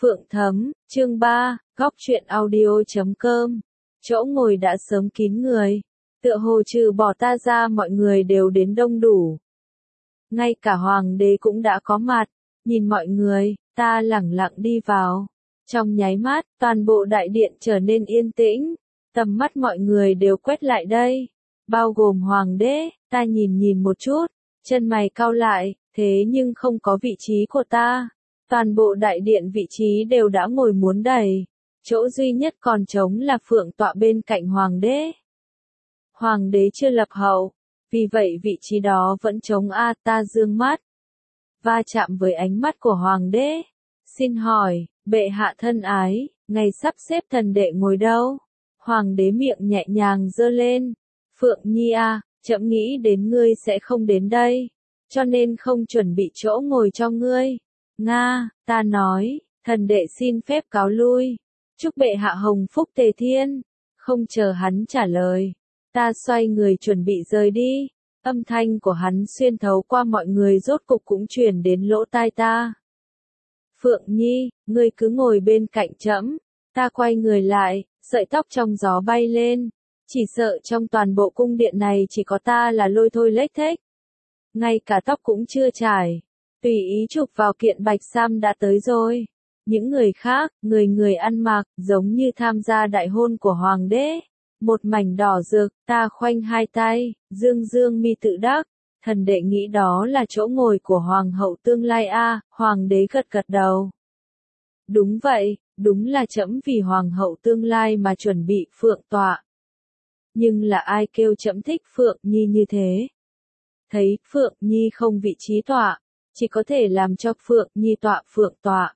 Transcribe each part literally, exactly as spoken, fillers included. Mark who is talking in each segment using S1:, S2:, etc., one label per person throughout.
S1: Phượng Thấm, chương ba, góc truyện audio.com. Chỗ ngồi đã sớm kín người. Tựa hồ trừ bỏ ta ra mọi người đều đến đông đủ. Ngay cả hoàng đế cũng đã có mặt. Nhìn mọi người, ta lẳng lặng đi vào. Trong nháy mắt, toàn bộ đại điện trở nên yên tĩnh. Tầm mắt mọi người đều quét lại đây. Bao gồm hoàng đế, ta nhìn nhìn một chút. Chân mày cau lại, thế nhưng không có vị trí của ta. Toàn bộ đại điện vị trí đều đã ngồi muốn đầy. Chỗ duy nhất còn trống là phượng tọa bên cạnh hoàng đế. Hoàng đế chưa lập hậu, vì vậy vị trí đó vẫn trống. A ta dương mắt, va chạm với ánh mắt của hoàng đế. Xin hỏi, bệ hạ thân ái, ngày sắp xếp thần đệ ngồi đâu? Hoàng đế miệng nhẹ nhàng giơ lên. Phượng Nhi a, trẫm nghĩ đến ngươi sẽ không đến đây, cho nên không chuẩn bị chỗ ngồi cho ngươi. Nga, ta nói, thần đệ xin phép cáo lui. Chúc bệ hạ hồng phúc tề thiên. Không chờ hắn trả lời, ta xoay người chuẩn bị rời đi. Âm thanh của hắn xuyên thấu qua mọi người rốt cục cũng truyền đến lỗ tai ta. Phượng Nhi, ngươi cứ ngồi bên cạnh trẫm. Ta quay người lại, sợi tóc trong gió bay lên. Chỉ sợ trong toàn bộ cung điện này chỉ có ta là lôi thôi lếch thếch. Ngay cả tóc cũng chưa trải. Tùy ý chụp vào kiện bạch sam đã tới rồi. Những người khác, người người ăn mặc, giống như tham gia đại hôn của hoàng đế. Một mảnh đỏ rực, ta khoanh hai tay, dương dương mi tự đắc. Thần đệ nghĩ đó là chỗ ngồi của hoàng hậu tương lai a. Hoàng đế gật gật đầu. Đúng vậy, đúng là trẫm vì hoàng hậu tương lai mà chuẩn bị phượng tọa. Nhưng là ai kêu trẫm thích Phượng Nhi như thế? Thấy Phượng Nhi không vị trí tọa, chỉ có thể làm cho Phượng Nhi tọa phượng tọa.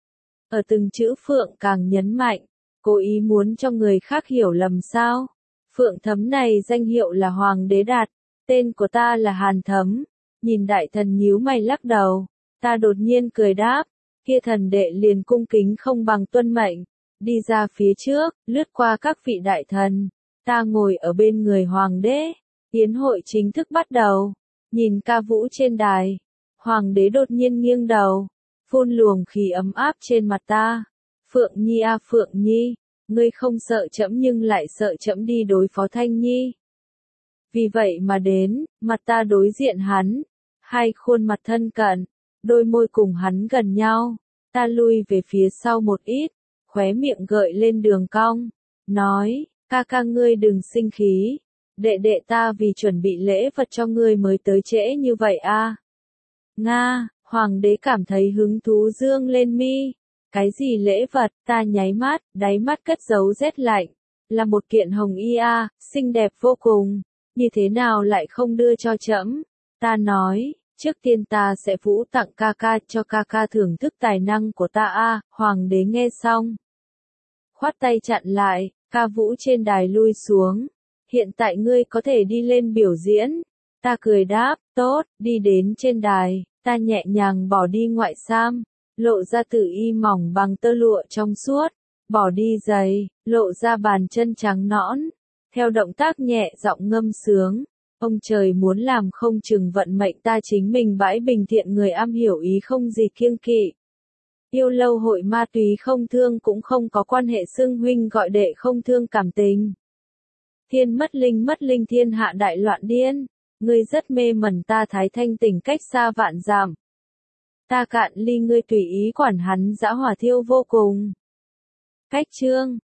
S1: Ở từng chữ Phượng càng nhấn mạnh, cố ý muốn cho người khác hiểu lầm sao. Phượng Thấm này danh hiệu là hoàng đế đặt, tên của ta là Hàn Thấm. Nhìn đại thần nhíu mày lắc đầu, ta đột nhiên cười đáp, kia thần đệ liền cung kính không bằng tuân mệnh, đi ra phía trước, lướt qua các vị đại thần. Ta ngồi ở bên người hoàng đế, yến hội chính thức bắt đầu. Nhìn ca vũ trên đài, hoàng đế đột nhiên nghiêng đầu, phun luồng khí ấm áp trên mặt ta. Phượng Nhi a Phượng Nhi, ngươi không sợ trẫm nhưng lại sợ trẫm đi đối phó Thanh Nhi. Vì vậy mà đến, mặt ta đối diện hắn, hai khuôn mặt thân cận, đôi môi cùng hắn gần nhau. Ta lui về phía sau một ít, khóe miệng gợi lên đường cong, nói, ca ca ngươi đừng sinh khí. Đệ đệ ta vì chuẩn bị lễ vật cho ngươi mới tới trễ như vậy a. À? Nga, hoàng đế cảm thấy hứng thú dương lên mi. Cái gì lễ vật? Ta nháy mắt, đáy mắt cất giấu rét lạnh. Là một kiện hồng y a, xinh đẹp vô cùng. Như thế nào lại không đưa cho trẫm? Ta nói, trước tiên ta sẽ vũ tặng ca ca cho ca ca thưởng thức tài năng của ta a. À? Hoàng đế nghe xong, khoát tay chặn lại, ca vũ trên đài lui xuống. Hiện tại ngươi có thể đi lên biểu diễn. Ta cười đáp, tốt, đi đến trên đài, ta nhẹ nhàng bỏ đi ngoại sam, lộ ra tử y mỏng bằng tơ lụa trong suốt, bỏ đi giày, lộ ra bàn chân trắng nõn. Theo động tác nhẹ giọng ngâm sướng, ông trời muốn làm không chừng vận mệnh ta chính mình bãi bình thiện người am hiểu ý không gì kiêng kỵ. Yêu lâu hội ma túy không thương cũng không có quan hệ xưng huynh gọi đệ không thương cảm tình. Thiên mất linh mất linh thiên hạ đại loạn điên. Ngươi rất mê mẩn ta thái thanh tỉnh cách xa vạn dặm. Ta cạn ly ngươi tùy ý quản hắn dã hỏa thiêu vô cùng. Cách chương.